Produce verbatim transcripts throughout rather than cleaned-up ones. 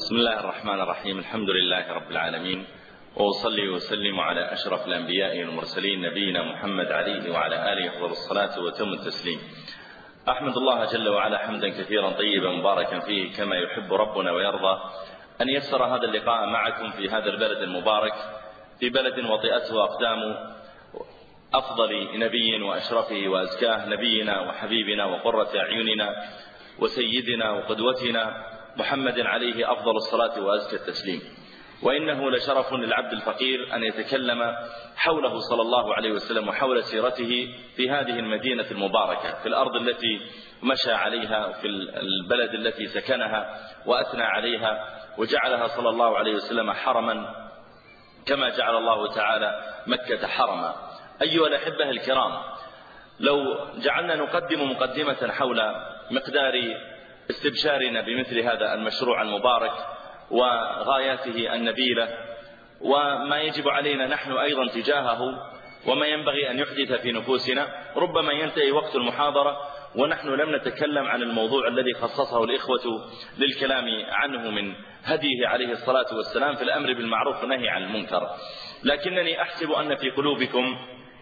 بسم الله الرحمن الرحيم. الحمد لله رب العالمين، وأصلي وسلم على أشرف الأنبياء والمرسلين نبينا محمد عليه وعلى آله أفضل الصلاة وتم التسليم. أحمد الله جل وعلا حمدا كثيرا طيبا مباركا فيه كما يحب ربنا ويرضى أن يسر هذا اللقاء معكم في هذا البلد المبارك، في بلد وطئته أقدام أفضل نبي وأشرفه وأزكاه، نبينا وحبيبنا وقرة أعيننا وسيدنا وقدوتنا محمد عليه أفضل الصلاة وأزكى التسليم. وإنه لشرف للعبد الفقير أن يتكلم حوله صلى الله عليه وسلم وحول سيرته في هذه المدينة المباركة، في الأرض التي مشى عليها وفي البلد التي سكنها وأثنى عليها وجعلها صلى الله عليه وسلم حرما كما جعل الله تعالى مكة حرما. أيها الأحبة الكرام، لو جعلنا نقدم مقدمة حول مقدار استبشارنا بمثل هذا المشروع المبارك وغاياته النبيلة وما يجب علينا نحن أيضا تجاهه وما ينبغي أن يحدث في نفوسنا، ربما ينتهي وقت المحاضرة ونحن لم نتكلم عن الموضوع الذي خصصه الإخوة للكلام عنه من هديه عليه الصلاة والسلام في الأمر بالمعروف والنهي عن المنكر. لكنني أحسب أن في قلوبكم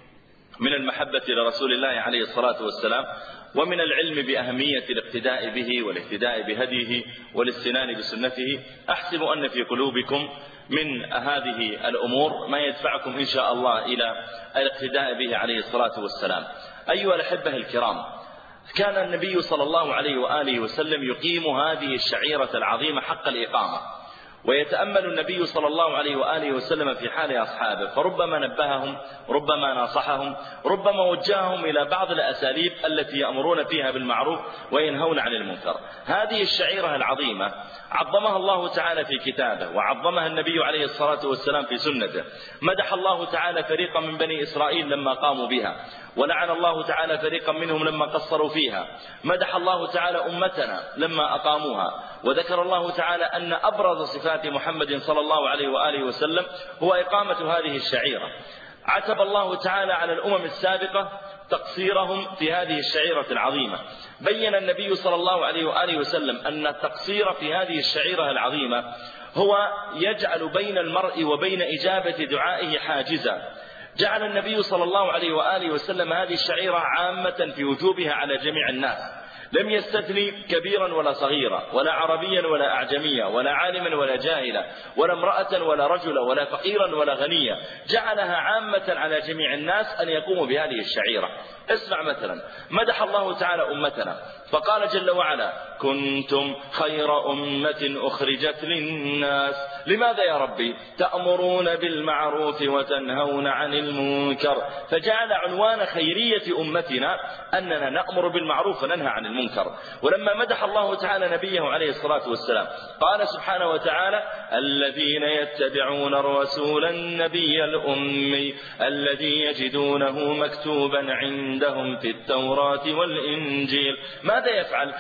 من المحبة لرسول الله عليه الصلاة والسلام ومن العلم بأهمية الاقتداء به والاهتداء بهديه والاستنان بسنته، أحسب أن في قلوبكم من هذه الأمور ما يدفعكم إن شاء الله إلى الاقتداء به عليه الصلاة والسلام. أيها الأحبة الكرام، كان النبي صلى الله عليه وآله وسلم يقيم هذه الشعيرة العظيمة حق الإقامة، ويتأمل النبي صلى الله عليه وآله وسلم في حال أصحابه، فربما نبههم، ربما ناصحهم، ربما وجههم إلى بعض الأساليب التي يأمرون فيها بالمعروف وينهون عن المنكر. هذه الشعيرة العظيمة عظمها الله تعالى في كتابه، وعظمها النبي عليه الصلاة والسلام في سنته. مدح الله تعالى فريقا من بني إسرائيل لما قاموا بها، ولعن الله تعالى فريقا منهم لما قصروا فيها. مدح الله تعالى أمتنا لما أقاموها، وذكر الله تعالى أن أبرز صفات محمد صلى الله عليه وآله وسلم هو إقامة هذه الشعيرة. عتب الله تعالى على الأمم السابقة تقصيرهم في هذه الشعيرة العظيمة. بين النبي صلى الله عليه وآله وسلم أن التقصير في هذه الشعيرة العظيمة هو يجعل بين المرء وبين إجابة دعائه حاجزا. جعل النبي صلى الله عليه وآله وسلم هذه الشعيرة عامة في وجوبها على جميع الناس، لم يستثني كبيرا ولا صغيرا، ولا عربيا ولا أعجميا، ولا عالما ولا جاهلا، ولا امرأة ولا رجلا، ولا فقيرا ولا غنيا. جعلها عامة على جميع الناس أن يقوموا بهذه الشعيرة. اسمع مثلا، مدح الله تعالى أمتنا فقال جل وعلا: كنتم خير أمة أخرجت للناس. لماذا يا ربي؟ تأمرون بالمعروف وتنهون عن المنكر. فجعل عنوان خيرية أمتنا أننا نأمر بالمعروف وننهى عن المنكر. ولما مدح الله تعالى نبيه عليه الصلاة والسلام قال سبحانه وتعالى: الذين يتبعون الرسول النبي الأمي الذي يجدونه مكتوبا عندهم في التوراة والإنجيل. ماذا يفعل؟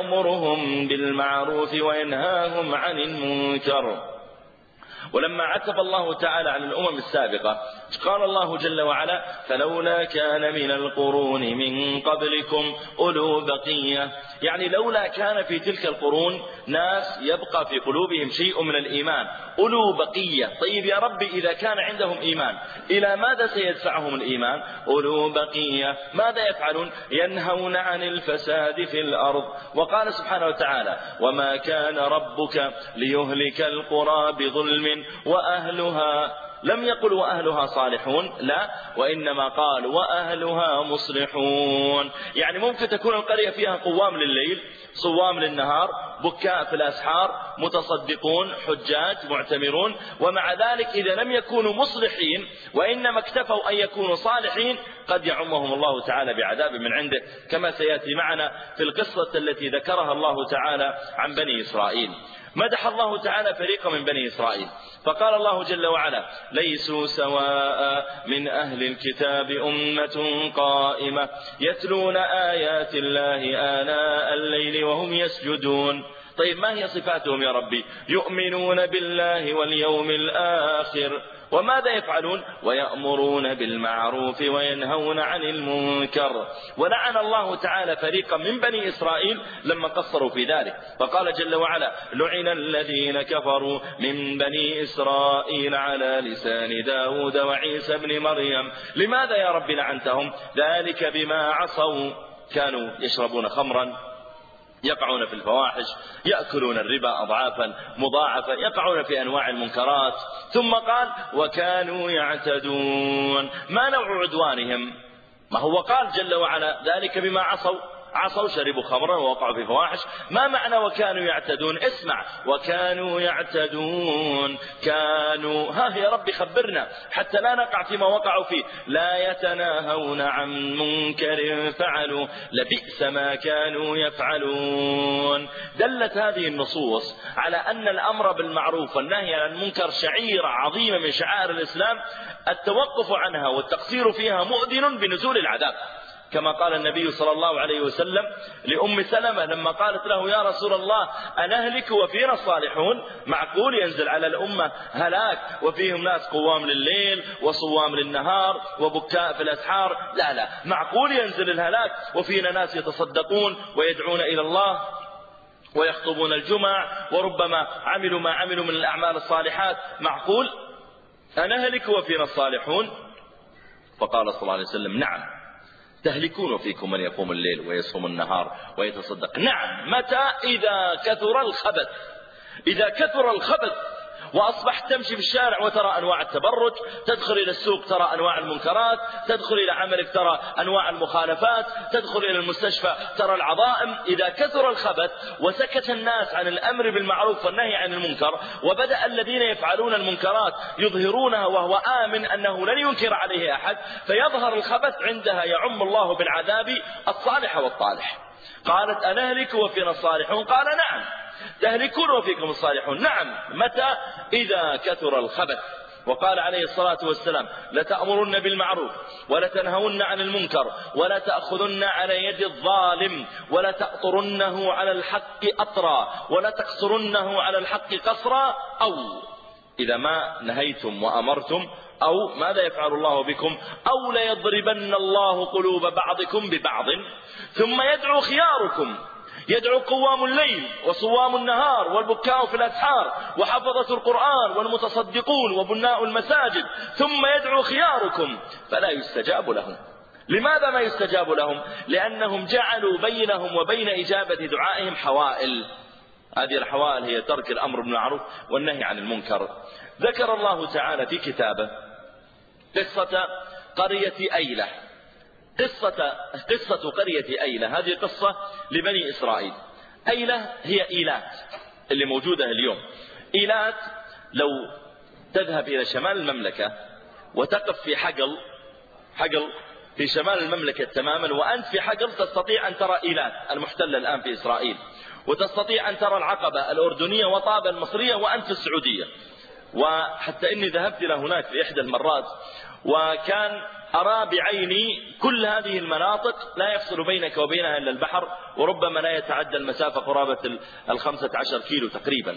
يأمرهم بالمعروف وينهاهم عن المنكر. ولما عتب الله تعالى عن الأمم السابقة قال الله جل وعلا: فلولا كان من القرون من قبلكم أولو بقية. يعني لولا كان في تلك القرون ناس يبقى في قلوبهم شيء من الإيمان، أولو بقية. طيب يا رب، إذا كان عندهم إيمان إلى ماذا سيدفعهم الإيمان؟ أولو بقية. ماذا يفعلون؟ ينهون عن الفساد في الأرض. وقال سبحانه وتعالى: وما كان ربك ليهلك القرى بظلم وأهلها. لم يقل وأهلها صالحون، لا، وإنما قال وأهلها مصلحون. يعني ممكن تكون القرية فيها قوام لليل، صوام للنهار، بكاء في الأسحار، متصدقون، حجاج، معتمرون، ومع ذلك إذا لم يكونوا مصلحين وإنما اكتفوا أن يكونوا صالحين قد يعمهم الله تعالى بعذاب من عنده، كما سيأتي معنا في القصة التي ذكرها الله تعالى عن بني إسرائيل. مدح الله تعالى فريقا من بني إسرائيل فقال الله جل وعلا: ليسوا سواء من أهل الكتاب أمة قائمة يتلون آيات الله آناء الليل وهم يسجدون. طيب ما هي صفاتهم يا ربي؟ يؤمنون بالله واليوم الآخر، وماذا يفعلون؟ ويأمرون بالمعروف وينهون عن المنكر. ولعن الله تعالى فريقا من بني إسرائيل لما قصروا في ذلك، فقال جل وعلا: لعن الذين كفروا من بني إسرائيل على لسان داود وعيسى بن مريم. لماذا يا رب لعنتهم؟ ذلك بما عصوا، كانوا يشربون خمرا، يقعون في الفواحش، يأكلون الربا أضعافا مضاعفة، يقعون في أنواع المنكرات. ثم قال: وكانوا يعتدون. ما نوع عدوانهم؟ ما هو قال جل وعلا: ذلك بما عصوا، عصوا شربوا خمرا ووقعوا في فواحش. ما معنى وكانوا يعتدون؟ اسمع: وكانوا يعتدون، كانوا، ها يا رب خبرنا حتى لا نقع فيما وقعوا فيه. لا يتناهون عن منكر فعلوا لبئس ما كانوا يفعلون. دلت هذه النصوص على أن الأمر بالمعروف والنهي عن المنكر شعيرة عظيمة من شعائر الإسلام، التوقف عنها والتقصير فيها مؤذن بنزول العذاب، كما قال النبي صلى الله عليه وسلم لأم سلمة لما قالت له: يا رسول الله أنهلك وفينا الصالحون؟ معقول ينزل على الأمة هلاك وفيهم ناس قوام لليل وصوام للنهار وبكاء في الأسحار؟ لا لا، معقول ينزل الهلاك وفينا ناس يتصدقون ويدعون إلى الله ويخطبون الجمع وربما عملوا ما عملوا من الأعمال الصالحات؟ معقول؟ أنهلك وفينا الصالحون؟ فقال صلى الله عليه وسلم: نعم، تهلكون فيكم من يقوم الليل ويصوم النهار ويتصدق. نعم، متى؟ إذا كثر الخبث. إذا كثر الخبث وأصبحت تمشي في الشارع وترى أنواع التبرج، تدخل إلى السوق ترى أنواع المنكرات، تدخل إلى عملك ترى أنواع المخالفات، تدخل إلى المستشفى ترى العظائم. إذا كثر الخبث وسكت الناس عن الأمر بالمعروف والنهي عن المنكر، وبدأ الذين يفعلون المنكرات يظهرونها وهو آمن أنه لن ينكر عليه أحد، فيظهر الخبث، عندها يعم الله بالعذاب الصالح والطالح. قالت: أنهلك وفينا الصالحون؟ قال: نعم، تهلكون وفيكم الصالحون. نعم، متى؟ إذا كثر الخبث. وقال عليه الصلاة والسلام: لتأمرن بالمعروف ولتنهون عن المنكر ولا تأخذن على يد الظالم ولا تأطرنه على الحق أطرا ولا تقصرنه على الحق قصرا. أو إذا ما نهيتم وأمرتم، أو ماذا يفعل الله بكم؟ أو ليضربن الله قلوب بعضكم ببعض ثم يدعو خياركم، يدعو قوام الليل وصوام النهار والبكاء في الأسحار وحفظة القرآن والمتصدقون وبناء المساجد، ثم يدعو خياركم فلا يستجاب لهم. لماذا ما يستجاب لهم؟ لأنهم جعلوا بينهم وبين إجابة دعائهم حوائل. هذه الحوائل هي ترك الأمر بالمعروف والنهي عن المنكر. ذكر الله تعالى في كتابه قصة قرية أيلة. قصة, قصة قرية أيلة هذه قصة لبني إسرائيل. أيلة هي إيلات اللي موجودة اليوم. إيلات لو تذهب إلى شمال المملكة وتقف في حقل حقل في شمال المملكة تماما، وأنت في حقل تستطيع أن ترى إيلات المحتلة الآن في إسرائيل، وتستطيع أن ترى العقبة الأردنية وطابة المصرية وأنت في السعودية. وحتى إني ذهبت إلى هناك في إحدى المرات، وكان أرى بعيني كل هذه المناطق لا يفصل بينك وبينها إلا البحر، وربما لا يتعدى المسافة قرابة الخمسة عشر كيلو تقريبا.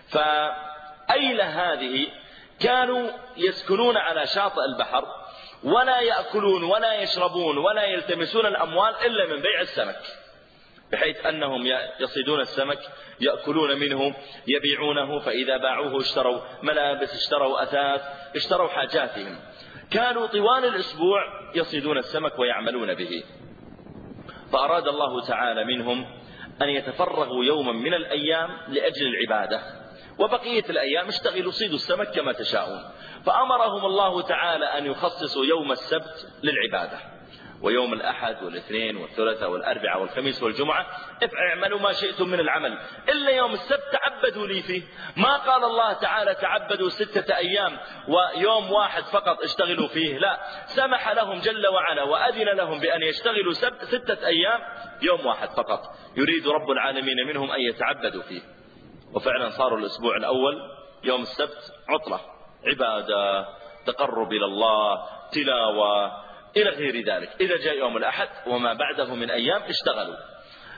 فأيلة هذه كانوا يسكنون على شاطئ البحر، ولا يأكلون ولا يشربون ولا يلتمسون الأموال إلا من بيع السمك، بحيث أنهم يصيدون السمك يأكلون منه يبيعونه، فإذا باعوه اشتروا ملابس، اشتروا أثاث، اشتروا حاجاتهم. كانوا طوال الأسبوع يصيدون السمك ويعملون به. فأراد الله تعالى منهم أن يتفرغوا يوما من الأيام لأجل العبادة، وبقية الأيام اشتغلوا صيدوا السمك كما تشاءون. فأمرهم الله تعالى أن يخصصوا يوم السبت للعبادة، ويوم الأحد والاثنين والثلاثاء والأربعاء والخميس والجمعة اعملوا ما شئتم من العمل، إلا يوم السبت تعبدوا لي فيه. ما قال الله تعالى تعبدوا ستة أيام ويوم واحد فقط اشتغلوا فيه، لا، سمح لهم جل وعلا وأذن لهم بأن يشتغلوا ستة أيام يوم واحد فقط، يريد رب العالمين منهم أن يتعبدوا فيه. وفعلا صاروا الأسبوع الأول يوم السبت عطلة، عبادة، تقرب إلى الله، تلاوة، إلى غير ذلك. إذا جاء يوم الأحد وما بعده من أيام اشتغلوا.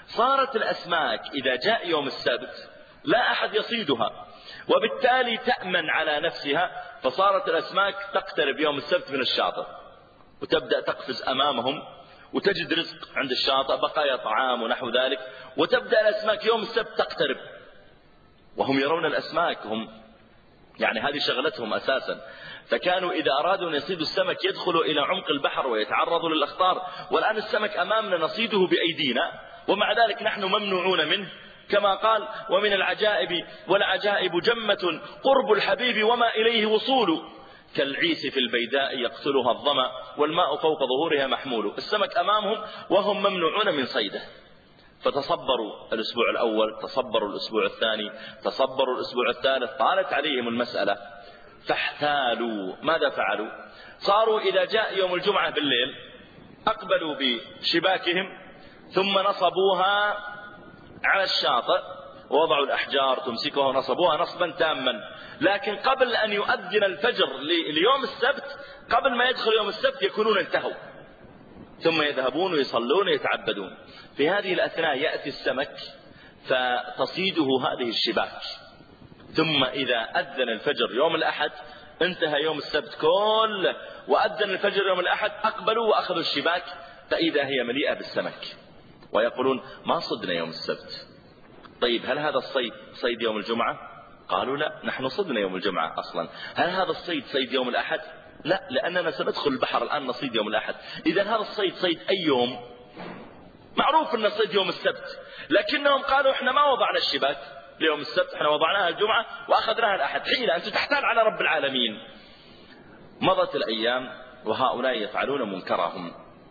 صارت الأسماك إذا جاء يوم السبت لا أحد يصيدها، وبالتالي تأمن على نفسها، فصارت الأسماك تقترب يوم السبت من الشاطئ وتبدأ تقفز أمامهم وتجد رزق عند الشاطئ، بقايا طعام ونحو ذلك، وتبدأ الأسماك يوم السبت تقترب، وهم يرون الأسماك، هم يعني هذه شغلتهم أساسا. فكانوا إذا أرادوا أن يصيدوا السمك يدخلوا إلى عمق البحر ويتعرضوا للأخطار، والآن السمك أمامنا نصيده بأيدينا، ومع ذلك نحن ممنوعون منه، كما قال: ومن العجائب والعجائب جمة قرب الحبيب وما إليه وصول، كالعيس في البيداء يقتلها الظمأ والماء فوق ظهورها محمول. السمك أمامهم وهم ممنوعون من صيده. فتصبروا الأسبوع الأول، تصبروا الأسبوع الثاني، تصبروا الأسبوع الثالث، طالت عليهم المسألة فاحتالوا. ماذا فعلوا؟ صاروا إذا جاء يوم الجمعة بالليل أقبلوا بشباكهم ثم نصبوها على الشاطئ، ووضعوا الأحجار تمسكها ونصبوها نصبا تاما، لكن قبل أن يؤذن الفجر ليوم السبت، قبل ما يدخل يوم السبت يكونون انتهوا، ثم يذهبون ويصلون ويتعبدون. في هذه الأثناء يأتي السمك فتصيده هذه الشباك، ثم إذا أذن الفجر يوم الأحد، انتهى يوم السبت كله وأذن الفجر يوم الأحد، أقبلوا وأخذوا الشباك فإذا هي مليئة بالسمك، ويقولون: ما صدنا يوم السبت. طيب هل هذا الصيد صيد يوم الجمعة؟ قالوا: لا، نحن صدنا يوم الجمعة أصلا. هل هذا الصيد صيد يوم الأحد؟ لا، لأننا سندخل البحر الآن نصيد يوم الأحد. إذا هذا الصيد صيد أي يوم؟ معروف أن الصيد يوم السبت، لكنهم قالوا: إحنا ما وضعنا الشباك ليوم السبت، إحنا وضعناها الجمعة وأخذناها الأحد. حيلة، أنت تحتال على رب العالمين. مضت الأيام وهؤلاء يفعلون منكرهم.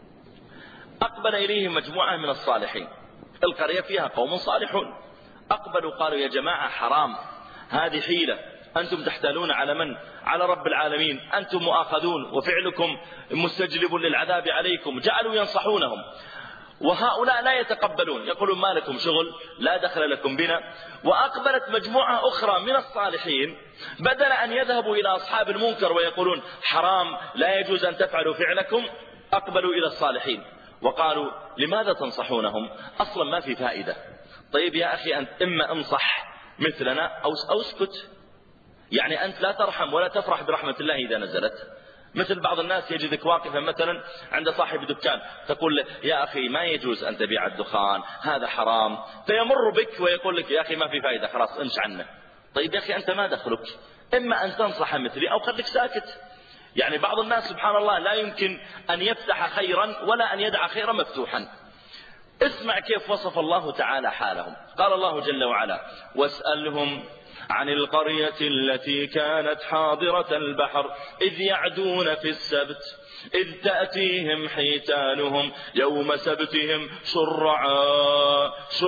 أقبل إليهم مجموعة من الصالحين، القرية فيها قوم صالحون، أقبلوا قالوا: يا جماعة حرام، هذه حيلة، أنتم تحتالون على من؟ على رب العالمين، أنتم مؤاخذون وفعلكم مستجلب للعذاب عليكم. جعلوا ينصحونهم، وهؤلاء لا يتقبلون، يقولون: ما لكم شغل، لا دخل لكم بنا. وأقبلت مجموعة أخرى من الصالحين، بدل أن يذهبوا إلى أصحاب المنكر ويقولون حرام لا يجوز أن تفعلوا فعلكم، أقبلوا إلى الصالحين وقالوا: لماذا تنصحونهم؟ أصلا ما في فائدة. طيب يا أخي، أنت إما انصح مثلنا أو أو اسكت. يعني أنت لا ترحم ولا تفرح برحمة الله إذا نزلت. مثل بعض الناس يجدك واقفا مثلا عند صاحب دكان، تقول له: يا أخي ما يجوز أن تبيع الدخان، هذا حرام، فيمر بك ويقول لك: يا أخي ما في فائدة، خلاص امش عنه. طيب يا أخي أنت ما دخلك؟ إما أن تنصح مثلي أو خليك ساكت. يعني بعض الناس سبحان الله لا يمكن أن يفتح خيرا ولا أن يدع خيرا مفتوحا. اسمع كيف وصف الله تعالى حالهم. قال الله جل وعلا: واسألهم عن القرية التي كانت حاضرة البحر إذ يعدون في السبت إذ تأتيهم حيتانهم يوم سبتهم شرعا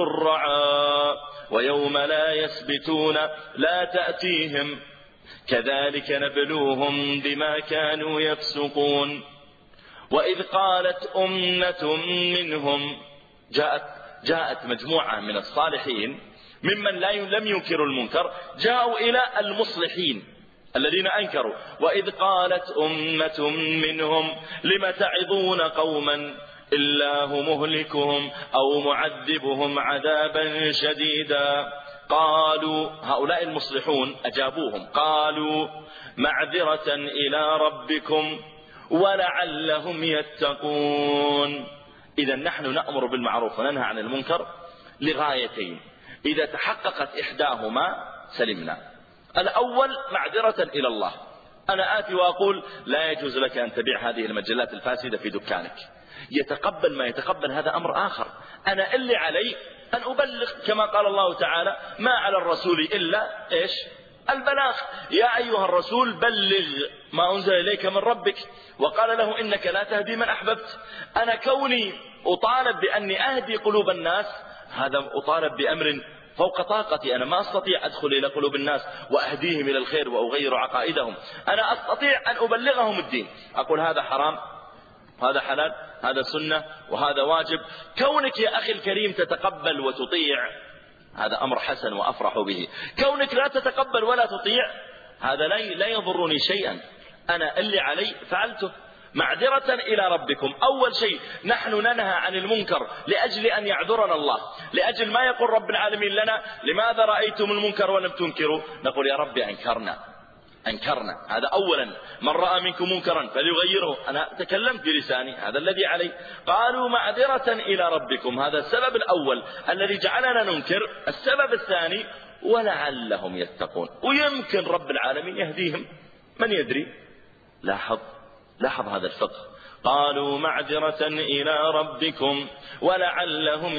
شرعا ويوم لا يسبتون لا تأتيهم كذلك نبلوهم بما كانوا يفسقون. وإذ قالت أمة منهم، جاءت, جاءت مجموعة من الصالحين ممن لا لم ينكروا المنكر، جاءوا إلى المصلحين الذين أنكروا. وإذ قالت أمة منهم لم تعظون قوما الله مهلكهم أو معذبهم عذابا شديدا. قالوا، هؤلاء المصلحون أجابوهم، قالوا: معذرة إلى ربكم ولعلهم يتقون. إذا نحن نأمر بالمعروف وننهى عن المنكر لغايتين، إذا تحققت إحداهما سلمنا. الأول معذرة إلى الله، أنا آتي وأقول: لا يجوز لك أن تبيع هذه المجلات الفاسدة في دكانك. يتقبل ما يتقبل هذا أمر آخر. أنا اللي علي أن أبلغ، كما قال الله تعالى: ما على الرسول إلا إيش؟ البلاغ. يا أيها الرسول بلغ ما أنزل إليك من ربك. وقال له: إنك لا تهدي من أحببت. أنا كوني أطالب بأني أهدي قلوب الناس، هذا أطالب بأمر فوق طاقتي. أنا ما أستطيع أدخل إلى قلوب الناس وأهديهم إلى الخير وأغير عقائدهم. أنا أستطيع أن أبلغهم الدين، أقول هذا حرام، هذا حلال، هذا سنة، وهذا واجب. كونك يا أخي الكريم تتقبل وتطيع، هذا أمر حسن وأفرح به. كونك لا تتقبل ولا تطيع، هذا لا لا يضرني شيئا. أنا اللي علي فعلته. معذرة إلى ربكم. أول شيء نحن ننهى عن المنكر لأجل أن يعذرنا الله، لأجل ما يقول رب العالمين لنا لماذا رأيتم المنكر ولم تنكروا، نقول يا رب أنكرنا أنكرنا. هذا أولا. من رأى منكم منكرا فليغيره، أنا تكلمت بلساني، هذا الذي علي. قالوا معذرة إلى ربكم، هذا السبب الأول الذي جعلنا ننكر. السبب الثاني ولعلهم يتقون، ويمكن رب العالمين يهديهم، من يدري. لاحظ لاحظ هذا الفقه. قالوا معذرة إلى ربكم ولعلهم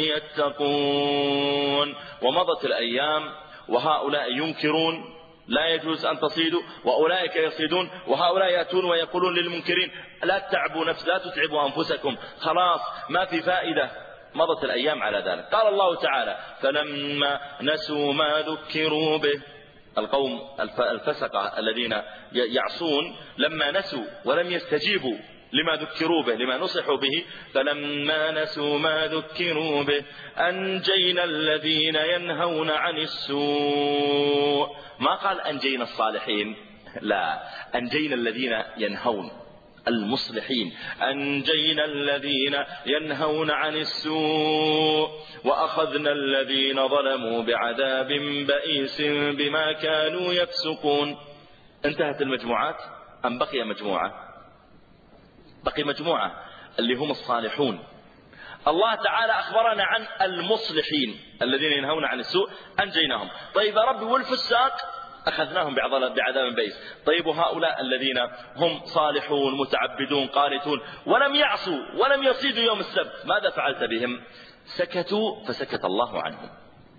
يتقون. ومضت الأيام وهؤلاء ينكرون لا يجوز أن تصيدوا، وأولئك يصيدون، وهؤلاء يأتون ويقولون للمنكرين لا تتعبوا نفس لا تتعبوا أنفسكم، خلاص ما في فائدة. مضت الأيام على ذلك. قال الله تعالى فلما نسوا ما ذكروا به، القوم الفسقة الذين يعصون لما نسوا ولم يستجيبوا لما ذكروا به، لما نصحوا به، فلما نسوا ما ذكروا به أنجينا الذين ينهون عن السوء. ما قال أنجينا الصالحين، لا، أنجينا الذين ينهون، المصلحين. أنجينا الذين ينهون عن السوء وأخذنا الذين ظلموا بعذاب بئيس بما كانوا يفسقون. انتهت المجموعات أم بقي مجموعة؟ بقي مجموعة اللي هم الصالحون. الله تعالى أخبرنا عن المصلحين الذين ينهون عن السوء، أنجيناهم. طيب يا رب والفساق أخذناهم بعذاب بئيس. طيب هؤلاء الذين هم صالحون متعبدون قانتون ولم يعصوا ولم يصيدوا يوم السبت، ماذا فعلت بهم؟ سكتوا فسكت الله عنهم،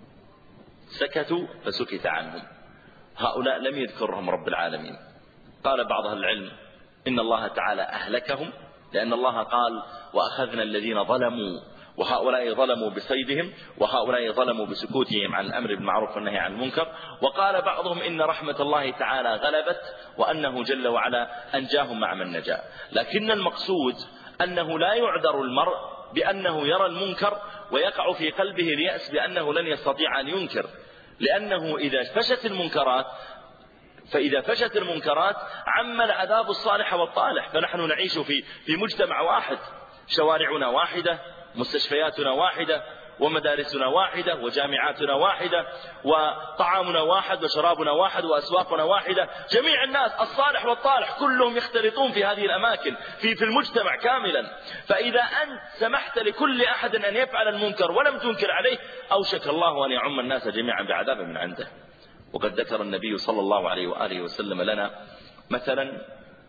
سكتوا فسكت عنهم. هؤلاء لم يذكرهم رب العالمين. قال بعض أهل العلم إن الله تعالى أهلكهم لأن الله قال وأخذنا الذين ظلموا، وهؤلاء ظلموا بصيدهم وهؤلاء ظلموا بسكوتهم عن الأمر بالمعروف والنهي عن المنكر. وقال بعضهم إن رحمة الله تعالى غلبت وأنه جل وعلا أنجاهم مع من نجا. لكن المقصود أنه لا يعذر المرء بأنه يرى المنكر ويقع في قلبه اليأس بأنه لن يستطيع أن ينكر، لأنه إذا فشت المنكرات فإذا فشت المنكرات عم العذاب الصالح والطالح. فنحن نعيش في في مجتمع واحد، شوارعنا واحدة، مستشفياتنا واحدة، ومدارسنا واحدة، وجامعاتنا واحدة، وطعامنا واحد، وشرابنا واحد، وأسواقنا واحدة. جميع الناس الصالح والطالح كلهم يختلطون في هذه الأماكن في في المجتمع كاملا. فإذا أنت سمحت لكل أحد أن يفعل المنكر ولم تنكر عليه أوشك الله أن يعم الناس جميعا بعذاب من عنده. وقد ذكر النبي صلى الله عليه وآله وسلم لنا مثلا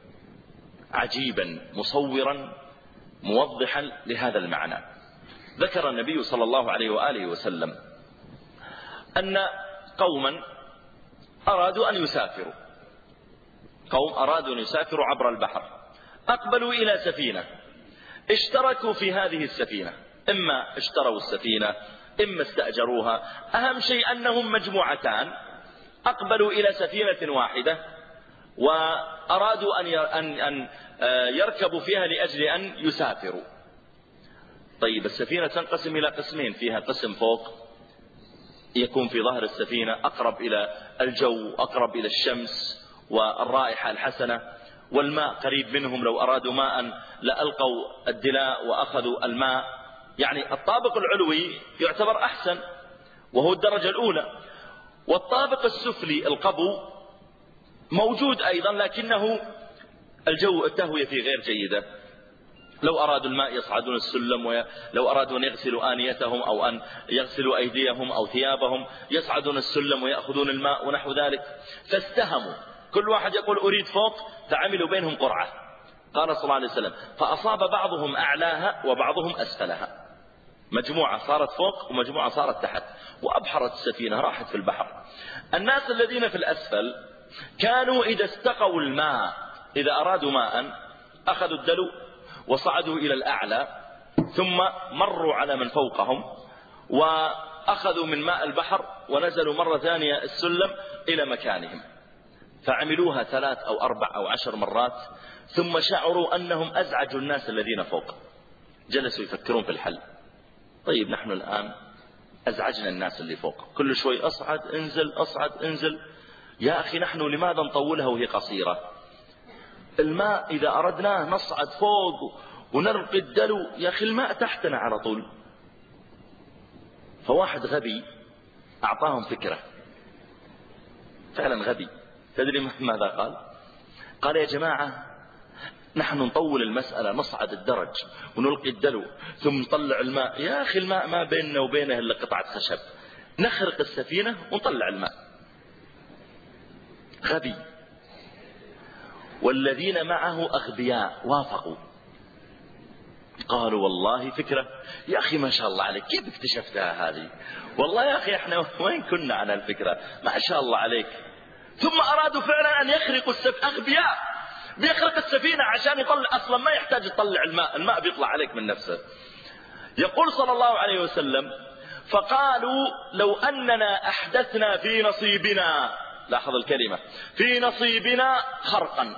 عجيبا مصورا موضحا لهذا المعنى. ذكر النبي صلى الله عليه وآله وسلم أن قوما أرادوا أن يسافروا، قوم أرادوا أن يسافروا عبر البحر، أقبلوا إلى سفينة، اشتركوا في هذه السفينة، إما اشتروا السفينة إما استأجروها. أهم شيء أنهم مجموعتان أقبلوا إلى سفينة واحدة وأرادوا أن أن يركبوا فيها لأجل أن يسافروا. طيب السفينة تنقسم إلى قسمين، فيها قسم فوق يكون في ظهر السفينة أقرب إلى الجو، أقرب إلى الشمس والرائحة الحسنة، والماء قريب منهم، لو أرادوا ماء لألقوا الدلاء وأخذوا الماء. يعني الطابق العلوي يعتبر أحسن وهو الدرجة الأولى، والطابق السفلي القبو موجود أيضا لكنه الجو التهوية فيه غير جيدة. لو أرادوا الماء يصعدون السلم، ولو أرادوا أن يغسلوا آنيتهم أو أن يغسلوا أيديهم أو ثيابهم يصعدون السلم ويأخذون الماء ونحو ذلك. فاستهموا، كل واحد يقول أريد فوق، فعملوا بينهم قرعة. قال صلى الله عليه وسلم فأصاب بعضهم أعلاها وبعضهم أسفلها، مجموعة صارت فوق ومجموعة صارت تحت، وأبحرت السفينة راحت في البحر. الناس الذين في الأسفل كانوا إذا استقوا الماء، إذا أرادوا ماء أخذوا الدلو وصعدوا إلى الأعلى، ثم مروا على من فوقهم وأخذوا من ماء البحر ونزلوا مرة ثانية السلم إلى مكانهم. فعملوها ثلاث أو أربع أو عشر مرات، ثم شعروا أنهم أزعجوا الناس الذين فوق، جلسوا يفكرون في الحل. طيب نحن الآن أزعجنا الناس اللي فوق، كل شوي أصعد انزل أصعد انزل، يا أخي نحن لماذا نطولها وهي قصيرة؟ الماء إذا أردناه نصعد فوق ونرقي الدلو، يا أخي الماء تحتنا على طول. فواحد غبي أعطاهم فكرة، فعلا غبي. تدري ماذا قال؟ قال يا جماعة نحن نطول المسألة، نصعد الدرج ونلقي الدلو ثم نطلع الماء. يا أخي الماء ما بيننا وبينه إلا قطعة خشب، نخرق السفينة ونطلع الماء. غبي. والذين معه أغبياء وافقوا، قالوا والله فكرة. يا أخي ما شاء الله عليك، كيف اكتشفتها هذه؟ والله يا أخي احنا وين كنا عن الفكرة، ما شاء الله عليك. ثم أرادوا فعلا أن يخرقوا السفينة. أغبياء، بيخرق السفينة عشان يطلع، أصلا ما يحتاج يطلع الماء، الماء بيطلع عليك من نفسه. يقول صلى الله عليه وسلم فقالوا لو أننا أحدثنا في نصيبنا، لاحظ الكلمة، في نصيبنا خرقا.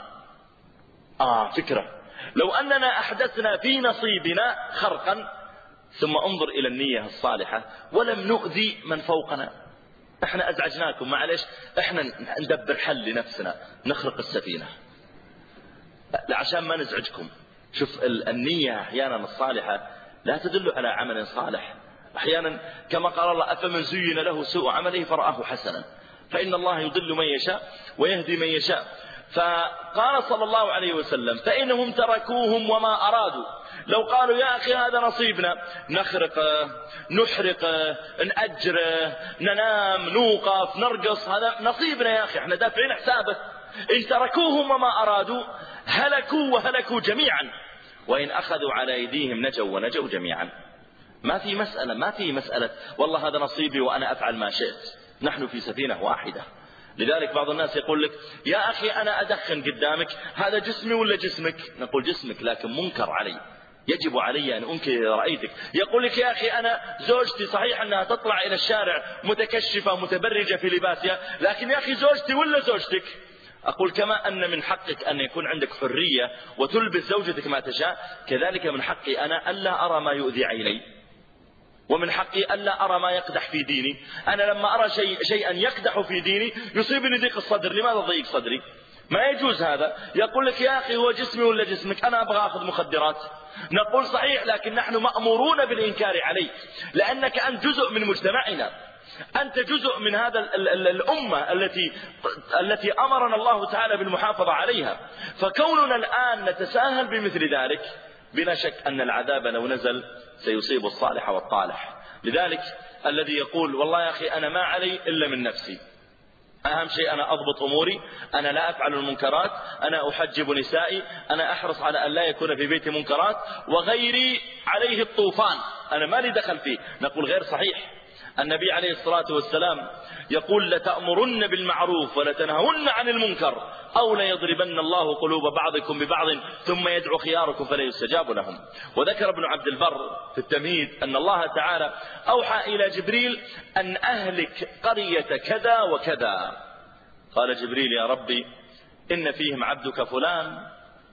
آه فكرة، لو أننا أحدثنا في نصيبنا خرقا، ثم انظر إلى النية الصالحة، ولم نؤذي من فوقنا. احنا أزعجناكم معلش، احنا ندبر حل لنفسنا، نخرق السفينة عشان ما نزعجكم. شوف النية أحيانا الصالحة لا تدل على عمل صالح. أحيانا كما قال الله أفمن زين له سوء عمله فرآه حسنا، فإن الله يضل من يشاء ويهدي من يشاء. فقال صلى الله عليه وسلم فإنهم تركوهم وما أرادوا. لو قالوا يا أخي هذا نصيبنا، نخرقه نحرقه نأجره ننام نوقف نرقص، هذا نصيبنا يا أخي، احنا دافعين حسابه. إن تركوهم وما أرادوا هلكوا وهلكوا جميعا، وإن أخذوا على أيديهم نجوا ونجوا جميعا. ما في مسألة ما في مسألة والله هذا نصيبي وأنا أفعل ما شئت، نحن في سفينة واحدة. لذلك بعض الناس يقول لك يا أخي أنا أدخن قدامك، هذا جسمي ولا جسمك؟ نقول جسمك، لكن منكر علي، يجب علي أن أنكر إذا رأيتك. يقول لك يا أخي أنا زوجتي صحيح أنها تطلع إلى الشارع متكشفة متبرجة في لباسها، لكن يا أخي زوجتي ولا زوجتك؟ أقول كما أن من حقك أن يكون عندك حرية وتلبس زوجتك ما تشاء، كذلك من حقي أنا ألا أرى ما يؤذي عيني، ومن حقي ألا أرى ما يقدح في ديني. أنا لما أرى شيء شيئا يقدح في ديني يصيبني ضيق الصدر، لماذا ضيق صدري؟ ما يجوز هذا. يقول لك يا أخي هو جسمي ولا جسمك؟ أنا أبغى أخذ مخدرات. نقول صحيح، لكن نحن مأمورون بالإنكار عليك، لأنك أنت جزء من مجتمعنا، أنت جزء من هذا ال ال الأمة التي التي أمرنا الله تعالى بالمحافظة عليها. فكوننا الآن نتساهل بمثل ذلك، بلا شك أن العذاب لو نزل سيصيب الصالح والطالح. لذلك الذي يقول والله يا أخي أنا ما علي إلا من نفسي، أهم شيء أنا أضبط أموري، أنا لا أفعل المنكرات، أنا أحجب نسائي، أنا أحرص على أن لا يكون في بيتي منكرات، وغيري عليه الطوفان أنا ما لي دخل فيه. نقول غير صحيح. النبي عليه الصلاة والسلام يقول لتأمرن بالمعروف ولتنهون عن المنكر أو ليضربن الله قلوب بعضكم ببعض ثم يدعو خياركم فلا يستجاب لهم. وذكر ابن عبد البر في التمهيد أن الله تعالى أوحى إلى جبريل أن أهلك قرية كذا وكذا. قال جبريل يا ربي إن فيهم عبدك فلان،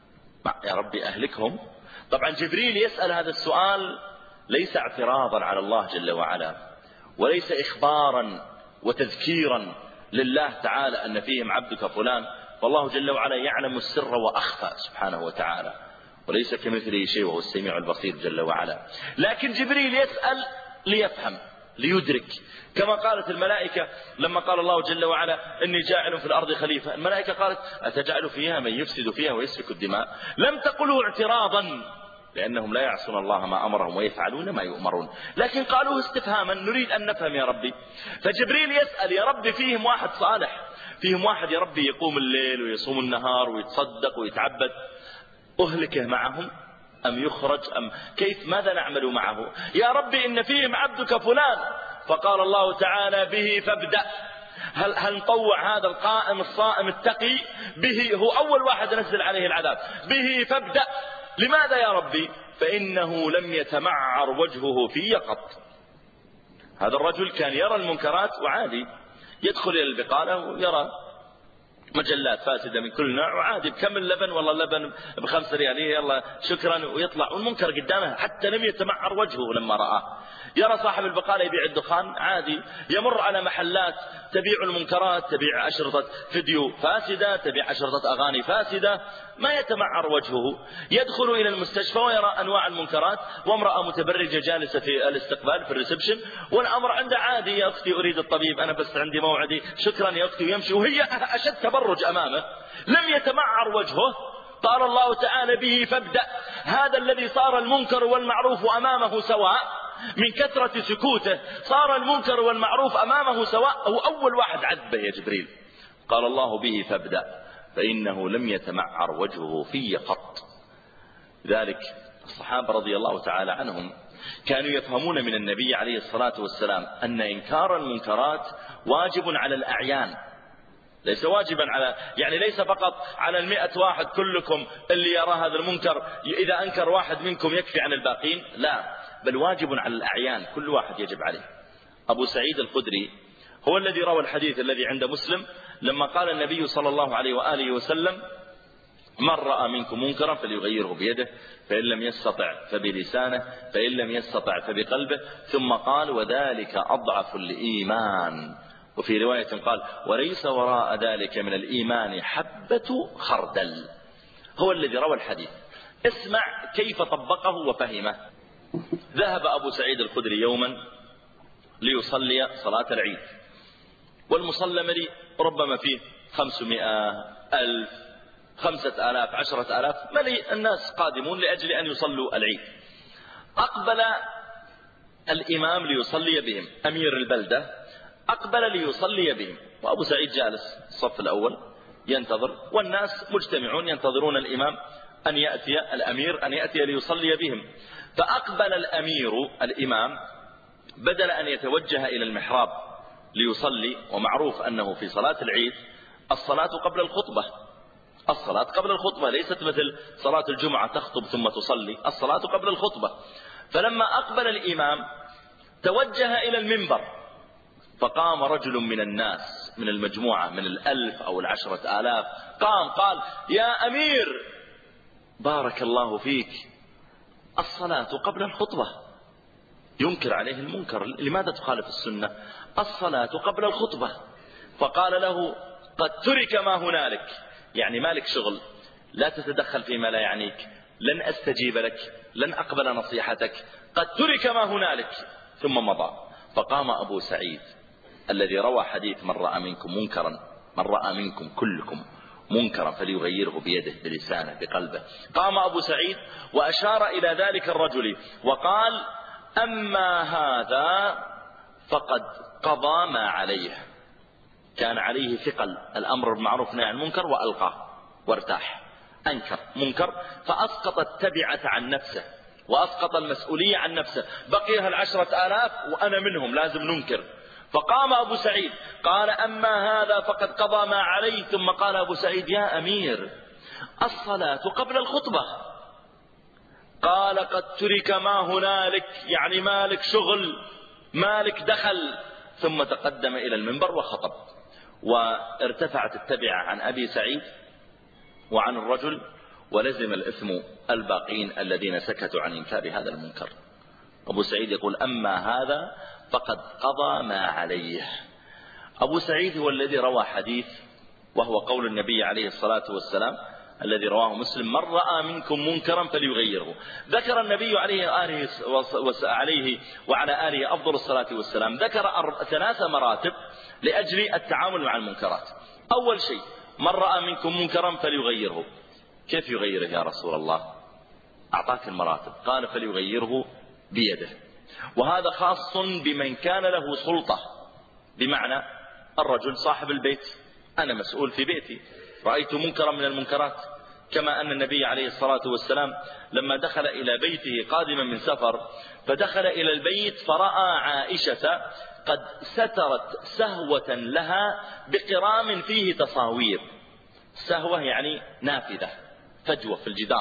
يا ربي أهلكهم. طبعا جبريل يسأل هذا السؤال ليس اعتراضا على الله جل وعلا، وليس إخبارا وتذكيرا لله تعالى أن فيهم عبدك فلان، والله جل وعلا يعلم السر وأخفى سبحانه وتعالى، وليس كمثله شيء وهو السميع البصير جل وعلا. لكن جبريل يسأل ليفهم ليدرك، كما قالت الملائكة لما قال الله جل وعلا إني جاعل في الأرض خليفة، الملائكة قالت أتجعل فيها من يفسد فيها ويسفك الدماء. لم تقلوا اعتراضا لأنهم لا يعصون الله ما أمرهم ويفعلون ما يؤمرون، لكن قالوه استفهاما نريد أن نفهم يا ربي. فجبريل يسأل يا ربي فيهم واحد صالح، فيهم واحد يا ربي يقوم الليل ويصوم النهار ويتصدق ويتعبد، أهلكه معهم أم يخرج أم كيف؟ ماذا نعمل معه؟ يا ربي إن فيهم عبدك فلان. فقال الله تعالى به فابدأ. هل, هل نطوع هذا القائم الصائم التقي به؟ هو أول واحد نزل عليه العذاب، به فابدأ. لماذا يا ربي؟ فإنه لم يتمعر وجهه في قط. هذا الرجل كان يرى المنكرات وعادي، يدخل إلى البقالة ويرى مجلات فاسدة من كل نوع، وعادي بكم اللبن، والله اللبن بخمسة ريالية، يلا شكرا، ويطلع والمنكر قدامه حتى لم يتمعر وجهه لما رآه. يرى صاحب البقالة يبيع الدخان عادي، يمر على محلات تبيع المنكرات، تبيع أشرطة فيديو فاسدة، تبيع أشرطة أغاني فاسدة، ما يتمعر وجهه. يدخل إلى المستشفى ويرى أنواع المنكرات، وامرأة متبرجة جالسة في الاستقبال في الريسبشن، والأمر عنده عادي، يا أختي أريد الطبيب، أنا بس عندي موعدي، شكرا يا أختي، ويمشي، وهي أشد تبرج أمامه، لم يتمعر وجهه. قال الله تعالى به فابدأ. هذا الذي صار المنكر والمعروف أمامه سواء، من كثرة سكوته صار المنكر والمعروف أمامه سواء، هو أول واحد عذبه يا جبريل. قال الله به فابدأ، فإنه لم يتمعر وجهه في قط. ذلك الصحابة رضي الله تعالى عنهم كانوا يفهمون من النبي عليه الصلاة والسلام أن إنكار المنكرات واجب على الأعيان، ليس واجبا على، يعني ليس فقط على المئة واحد كلكم اللي يرى هذا المنكر، إذا أنكر واحد منكم يكفي عن الباقين، لا، بل واجب على الأعيان، كل واحد يجب عليه. أبو سعيد الخدري هو الذي روى الحديث الذي عند مسلم، لما قال النبي صلى الله عليه وآله وسلم: من رأى منكم منكرا فليغيره بيده، فإن لم يستطع فبلسانه، فإن لم يستطع فبقلبه، ثم قال: وذلك أضعف الإيمان. وفي رواية قال: وليس وراء ذلك من الإيمان حبة خردل. هو الذي روى الحديث. اسمع كيف طبقه وفهمه. ذهب أبو سعيد الخدري يوما ليصلي صلاة العيد، والمصلى مليء، ربما فيه خمسمائة ألف، خمسة آلاف، عشرة آلاف، مليء، الناس قادمون لأجل أن يصلوا العيد. أقبل الإمام ليصلي بهم، أمير البلدة أقبل ليصلي بهم، وأبو سعيد جالس الصف الأول ينتظر، والناس مجتمعون ينتظرون الإمام أن يأتي، الأمير أن يأتي ليصلي بهم. فأقبل الأمير الإمام، بدل أن يتوجه إلى المحراب ليصلي، ومعروف أنه في صلاة العيد الصلاة قبل الخطبة، الصلاة قبل الخطبة ليست مثل صلاة الجمعة تخطب ثم تصلي، الصلاة قبل الخطبة. فلما أقبل الإمام توجه إلى المنبر، فقام رجل من الناس، من المجموعة، من الألف أو العشرة آلاف، قام قال: يا أمير، بارك الله فيك، الصلاة قبل الخطبة. ينكر عليه المنكر، لماذا تخالف السنة؟ الصلاة قبل الخطبة. فقال له: قد ترك ما هنالك، يعني مالك شغل، لا تتدخل فيما لا يعنيك، لن أستجيب لك، لن أقبل نصيحتك، قد ترك ما هنالك. ثم مضى. فقام أبو سعيد الذي روى حديث: من رأى منكم منكرا، من رأى منكم كلكم منكرا فليغيره بيده، بلسانه، بقلبه. قام أبو سعيد وأشار إلى ذلك الرجل وقال: أما هذا فقد قضى ما عليه، كان عليه ثقل الأمر بالمعروف والنهي عن المنكر، وألقاه وارتاح، أنكر منكر فأسقط التبعة عن نفسه، وأسقط المسؤولية عن نفسه، بقيها العشرة آلاف وأنا منهم، لازم ننكر. فقام أبو سعيد قال: أما هذا فقد قضى ما عليه. ثم قال أبو سعيد: يا أمير، الصلاة قبل الخطبة. قال: قد ترك ما هنالك، يعني مالك شغل، مالك دخل. ثم تقدم إلى المنبر وخطب، وارتفعت التبعة عن أبي سعيد وعن الرجل، ولزم الإثم الباقين الذين سكتوا عن إنكار هذا المنكر. أبو سعيد يقول: أما هذا فقد قضى ما عليه. أبو سعيد هو الذي روى حديث، وهو قول النبي عليه الصلاة والسلام الذي رواه مسلم: من رأى منكم منكرا فليغيره. ذكر النبي عليه آله عليه وعلى آله أفضل الصلاة والسلام، ذكر ثلاث مراتب لأجل التعامل مع المنكرات. أول شيء: من رأى منكم منكرا فليغيره. كيف يغيره يا رسول الله؟ أعطاك المراتب، قال: فليغيره بيده. وهذا خاص بمن كان له سلطة، بمعنى الرجل صاحب البيت، أنا مسؤول في بيتي، رأيت منكرا من المنكرات، كما أن النبي عليه الصلاة والسلام لما دخل إلى بيته قادما من سفر، فدخل إلى البيت فرأى عائشة قد سترت سهوة لها بقرام فيه تصاوير. سهوة يعني نافذة، فجوة في الجدار،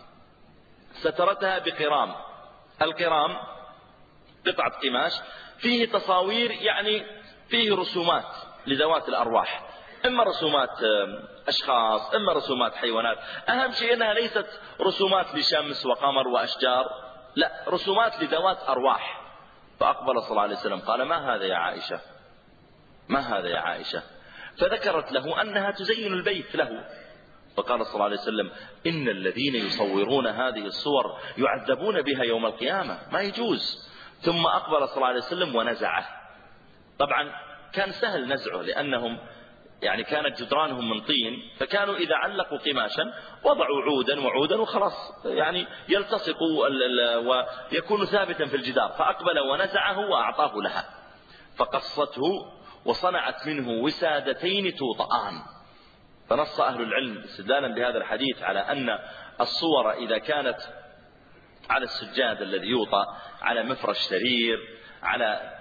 سترتها بقرام. القرام قطعة قماش فيه تصاوير، يعني فيه رسومات لذوات الأرواح، إما رسومات أشخاص إما رسومات حيوانات. أهم شيء أنها ليست رسومات لشمس وقمر وأشجار، لا، رسومات لذوات أرواح. فأقبل صلى الله عليه وسلم قال: ما هذا يا عائشة؟ ما هذا يا عائشة؟ فذكرت له أنها تزين البيت له. فقال صلى الله عليه وسلم: إن الذين يصورون هذه الصور يعذبون بها يوم القيامة، ما يجوز. ثم أقبل صلى الله عليه وسلم ونزعه. طبعا كان سهل نزعه، لأنهم يعني كانت جدرانهم من طين، فكانوا إذا علقوا قماشا وضعوا عودا وعودا وخلاص، يعني يلتصق ويكون ثابتا في الجدار. فأقبل ونزعه وأعطاه لها، فقصته وصنعت منه وسادتين توطآن. فنص أهل العلم استدلالا بهذا الحديث على أن الصور إذا كانت على السجاد الذي يوطأ، على مفرش سرير، على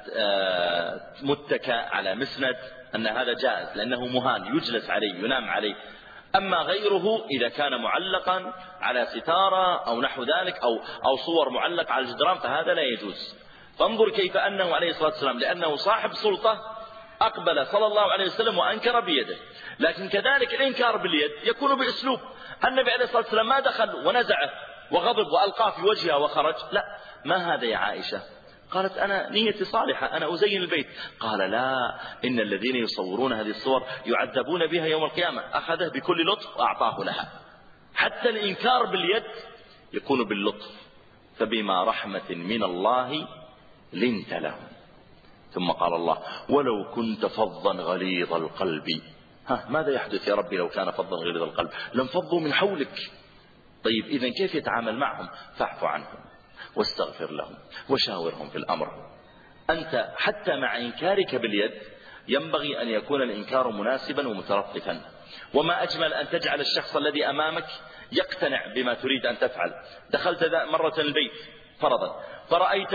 متكأ، على مسند، أن هذا جائز، لأنه مهان يجلس عليه ينام عليه. أما غيره إذا كان معلقا على ستارة أو نحو ذلك، أو, أو صور معلقة على الجدران، فهذا لا يجوز. فانظر كيف أنه عليه الصلاة والسلام لأنه صاحب سلطة أقبل صلى الله عليه وسلم وأنكر بيده. لكن كذلك الإنكار باليد يكون بأسلوب. النبي عليه الصلاة والسلام ما دخل ونزعه وغضب وألقاه في وجهها وخرج، لا، ما هذا يا عائشة؟ قالت: أنا نيتي صالحة، أنا أزين البيت. قال: لا، إن الذين يصورون هذه الصور يعذبون بها يوم القيامة. أخذه بكل لطف وأعطاه لها. حتى الإنكار باليد يكون باللطف. فبما رحمة من الله لنت لهم. ثم قال الله: ولو كنت فظا غليظ القلب. ها، ماذا يحدث يا ربي لو كان فظا غليظ القلب؟ لانفضوا من حولك. طيب إذن كيف يتعامل معهم؟ فاعف عنهم واستغفر لهم وشاورهم في الأمر. أنت حتى مع إنكارك باليد ينبغي أن يكون الإنكار مناسبا ومترفقا. وما أجمل أن تجعل الشخص الذي أمامك يقتنع بما تريد أن تفعل. دخلت مرة البيت فرضا، فرأيت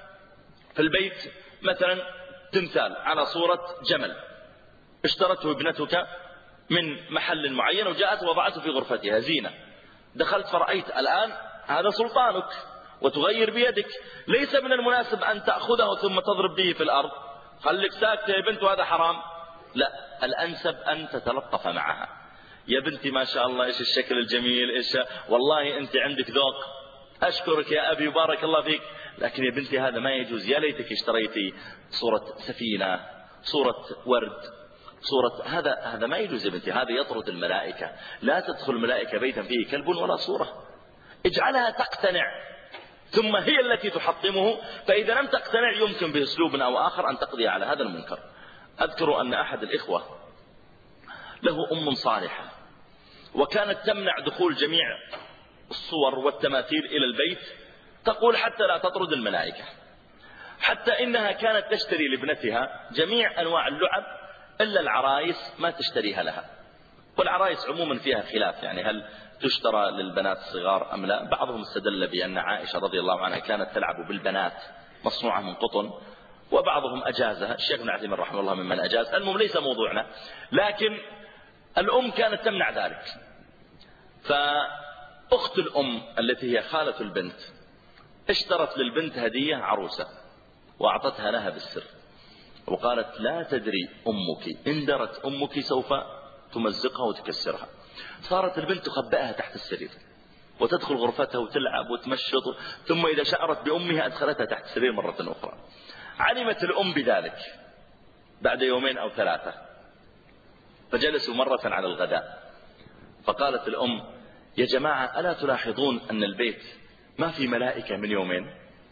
في البيت مثلا تمثال على صورة جمل اشترته ابنتك من محل معين وجاءت ووضعته في غرفتها زينة. دخلت فرأيت الآن هذا سلطانك وتغير بيدك. ليس من المناسب أن تأخذه ثم تضرب به في الأرض. خليك ساكتة يا بنت وهذا حرام. لا، الأنسب أن تتلطف معها. يا بنتي ما شاء الله إيش الشكل الجميل، إيش والله أنت عندك ذوق، أشكرك يا أبي وبارك الله فيك، لكن يا بنتي هذا ما يجوز. يا ليتك اشتريتي صورة سفينة، صورة ورد، صورة هذا هذا ما يجوز يا بنتي، هذا يطرد الملائكة. لا تدخل الملائكة بيتا فيه كلب ولا صورة. اجعلها تقتنع ثم هي التي تحطمه. فإذا لم تقتنع يمكن بأسلوب أو آخر أن تقضي على هذا المنكر. أذكر أن أحد الإخوة له أم صالحة، وكانت تمنع دخول جميع الصور والتماثيل إلى البيت، تقول حتى لا تطرد الملائكة. حتى إنها كانت تشتري لابنتها جميع أنواع اللعب إلا العرايس ما تشتريها لها. والعرايس عموما فيها خلاف، يعني هل تشترى للبنات الصغار أم لا. بعضهم استدل بأن عائشة رضي الله عنها كانت تلعب بالبنات مصنوعة من قطن، وبعضهم أجازها. الشيخ ابن عثيمين رحمه الله ممن أجاز. المهم ليس موضوعنا، لكن الأم كانت تمنع ذلك. فأخت الأم التي هي خالة البنت اشترت للبنت هدية عروسة وأعطتها لها بالسر، وقالت: لا تدري أمك إن درت أمك سوف تمزقها وتكسرها. صارت البنت تخبئها تحت السرير وتدخل غرفتها وتلعب وتمشط، ثم إذا شعرت بأمها أدخلتها تحت السرير مرة أخرى. علمت الأم بذلك بعد يومين أو ثلاثة، فجلسوا مرة على الغداء، فقالت الأم: يا جماعة ألا تلاحظون أن البيت ما في ملائكة من يومين؟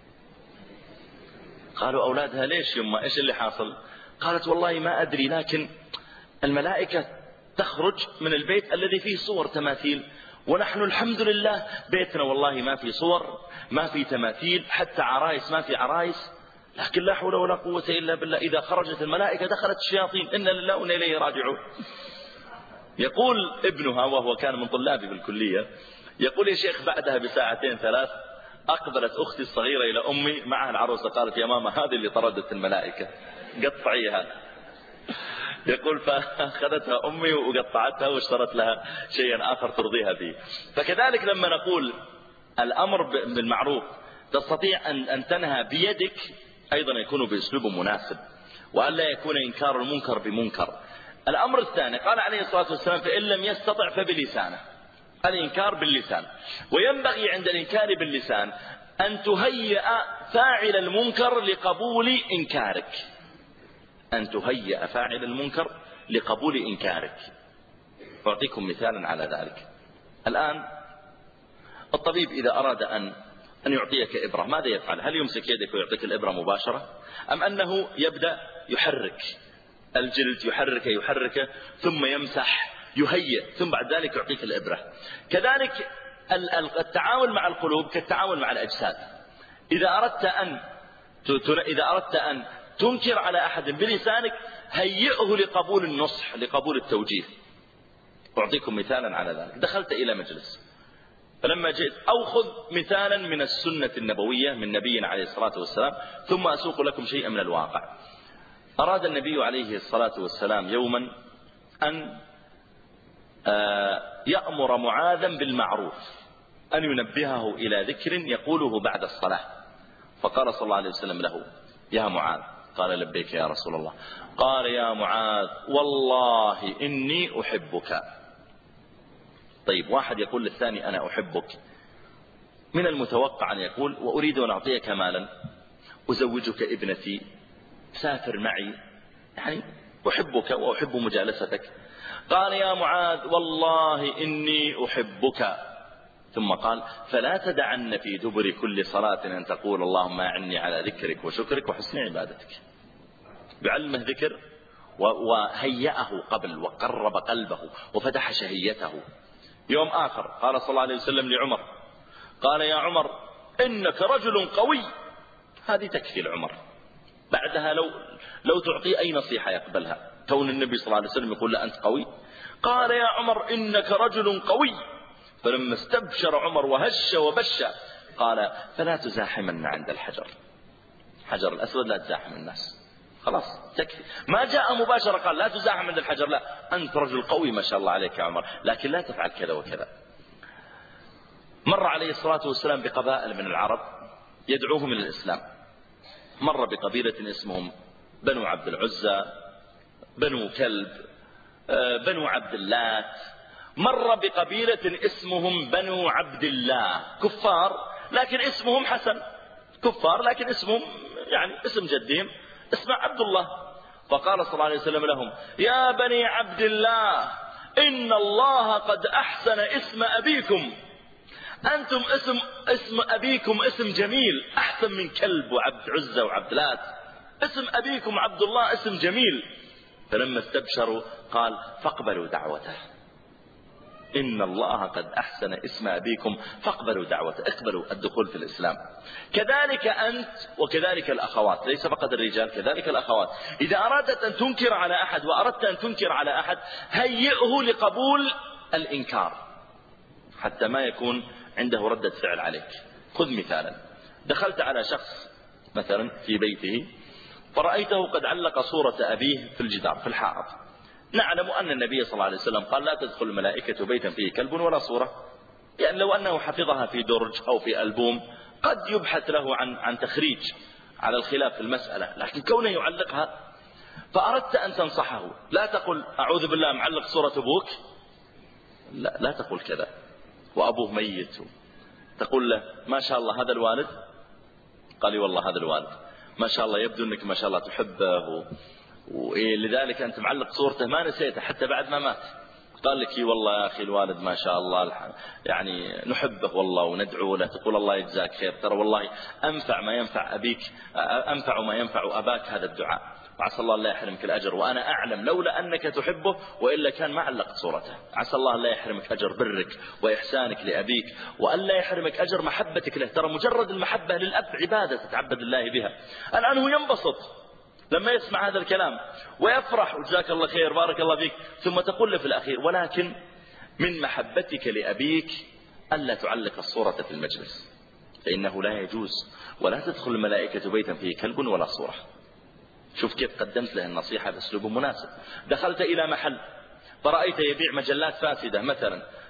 قالوا أولادها: ليش يما، إيش اللي حاصل؟ قالت: والله ما أدري، لكن الملائكة تخرج من البيت الذي فيه صور تماثيل، ونحن الحمد لله بيتنا والله ما في صور، ما في تماثيل، حتى عرايس ما في عرايس، لكن لا حول ولا قوة إلا بالله، إذا خرجت الملائكة دخلت الشياطين، إنا لله وإنا إليه راجعون. يقول ابنها وهو كان من طلابي بالكلية، يقول: يا شيخ بعدها بساعتين ثلاث أقبلت أختي الصغيرة إلى أمي معها العروسة، قالت: يا ماما هذه اللي طردت الملائكة، قطعيها. يقول: فأخذتها أمي وقطعتها واشترت لها شيئا آخر ترضيها به. فكذلك لما نقول الأمر بالمعروف تستطيع أن, أن تنهى بيدك، أيضا يكون بأسلوب مناسب، وأن لا يكون إنكار المنكر بمنكر. الأمر الثاني قال عليه الصلاة والسلام فإن لم يستطع فبلسانه، الإنكار باللسان. وينبغي عند الإنكار باللسان أن تهيئ فاعل المنكر لقبول إنكارك، أن تهيئ فاعل المنكر لقبول إنكارك. أعطيكم مثالا على ذلك. الآن الطبيب إذا أراد أن أن يعطيك إبرة ماذا يفعل؟ هل يمسك يدك ويعطيك الإبرة مباشرة، أم أنه يبدأ يحرك الجلد، يحرك يحرك ثم يمسح يهيئ ثم بعد ذلك يعطيك الإبرة؟ كذلك التعامل مع القلوب كالتعامل مع الأجساد. إذا أردت أن إذا أردت أن تنكر على أحد بلسانك هيئه لقبول النصح، لقبول التوجيه. أعطيكم مثالا على ذلك. دخلت إلى مجلس، فلما جئت أو خذ مثالا من السنة النبوية من نبينا عليه الصلاة والسلام ثم أسوق لكم شيئا من الواقع. أراد النبي عليه الصلاة والسلام يوما أن يأمر معاذا بالمعروف، أن ينبهه إلى ذكر يقوله بعد الصلاة. فقال صلى الله عليه وسلم له يا معاذ، قال لبيك يا رسول الله. قال يا معاذ والله إني أحبك. طيب واحد يقول للثاني أنا أحبك، من المتوقع أن يقول وأريد أن أعطيك مالا، أزوجك ابنتي، سافر معي، يعني أحبك وأحب مجالستك. قال يا معاذ والله إني أحبك، ثم قال فلا تدعن في دبر كل صلاة أن تقول اللهم أعني على ذكرك وشكرك وحسن عبادتك. بعلمه ذكر وهيأه قبل وقرب قلبه وفتح شهيته. يوم آخر قال صلى الله عليه وسلم لعمر، قال يا عمر إنك رجل قوي. هذه تكفي العمر، بعدها لو لو تعطي أي نصيحة يقبلها، كون النبي صلى الله عليه وسلم يقول لا أنت قوي. قال يا عمر إنك رجل قوي. فلما استبشر عمر وهش وبش قال فلا تزاحمن عند الحجر، حجر الأسود لا تزاحم الناس، خلاص تكفي. ما جاء مباشرة قال لا تزاحم عند الحجر، لا أنت رجل قوي ما شاء الله عليك يا عمر، لكن لا تفعل كذا وكذا. مر عليه الصلاة والسلام بقبائل من العرب يدعوهم إلى الإسلام. مر بقبيلة اسمهم بنو عبد العزى، بنو كلب، بنو عبد اللات. مر بقبيلة اسمهم بنو عبد الله، كفار لكن اسمهم حسن، كفار لكن اسمهم يعني اسم جدهم اسمه عبد الله. فقال صلى الله عليه وسلم لهم يا بني عبد الله إن الله قد أحسن اسم أبيكم، أنتم اسم اسم أبيكم اسم جميل أحسن من كلب وعبد عزة وعبد لات، اسم أبيكم عبد الله اسم جميل. فلما استبشروا قال فاقبلوا دعوته، إن الله قد أحسن اسم أبيكم فاقبلوا دعوته، اقبلوا الدخول في الإسلام. كذلك أنت وكذلك الأخوات، ليس فقط الرجال كذلك الأخوات. إذا أردت أن تنكر على أحد وأردت أن تنكر على أحد هيئه لقبول الإنكار حتى ما يكون عنده ردة فعل عليك. خذ مثالا، دخلت على شخص مثلا في بيته فرأيته قد علق صورة أبيه في الجدار في الحائط. نعلم أن النبي صلى الله عليه وسلم قال لا تدخل الملائكة بيتا فيه كلب ولا صورة، يعني لو أنه حفظها في درج أو في ألبوم قد يبحث له عن عن تخريج على الخلاف في المسألة، لكن كونه يعلقها. فأردت أن تنصحه، لا تقل أعوذ بالله معلق صورة أبوك، لا, لا تقول كذا وأبوه ميت. تقول له ما شاء الله هذا الوالد، قال لي والله هذا الوالد ما شاء الله يبدو أنك ما شاء الله تحبه ولذلك أنت معلق صورته ما نسيته حتى بعد ما مات. قال لك والله يا أخي الوالد ما شاء الله يعني نحبه والله وندعو له، تقول الله يجزاك خير، ترى والله أنفع ما ينفع أبيك، أنفع ما ينفع أباك هذا الدعاء، وعسى الله لا يحرمك الأجر، وأنا أعلم لولا أنك تحبه وإلا كان ما علقت صورته. عسى الله لا يحرمك أجر برك وإحسانك لأبيك، وأن لا يحرمك أجر محبتك له. ترى مجرد المحبة للأب عبادة تتعبد الله بها. الآن هو ينبسط لما يسمع هذا الكلام ويفرح وجزاك الله خير بارك الله فيك، ثم تقول له في الأخير ولكن من محبتك لأبيك ألا تعلق الصورة في المجلس، فإنه لا يجوز، ولا تدخل الملائكة بيتا فيه كلب ولا صورة. شوف كيف قدمت له النصيحة بأسلوب مناسب. دخلت إلى محل فرأيت يبيع مجلات فاسدة مثلا،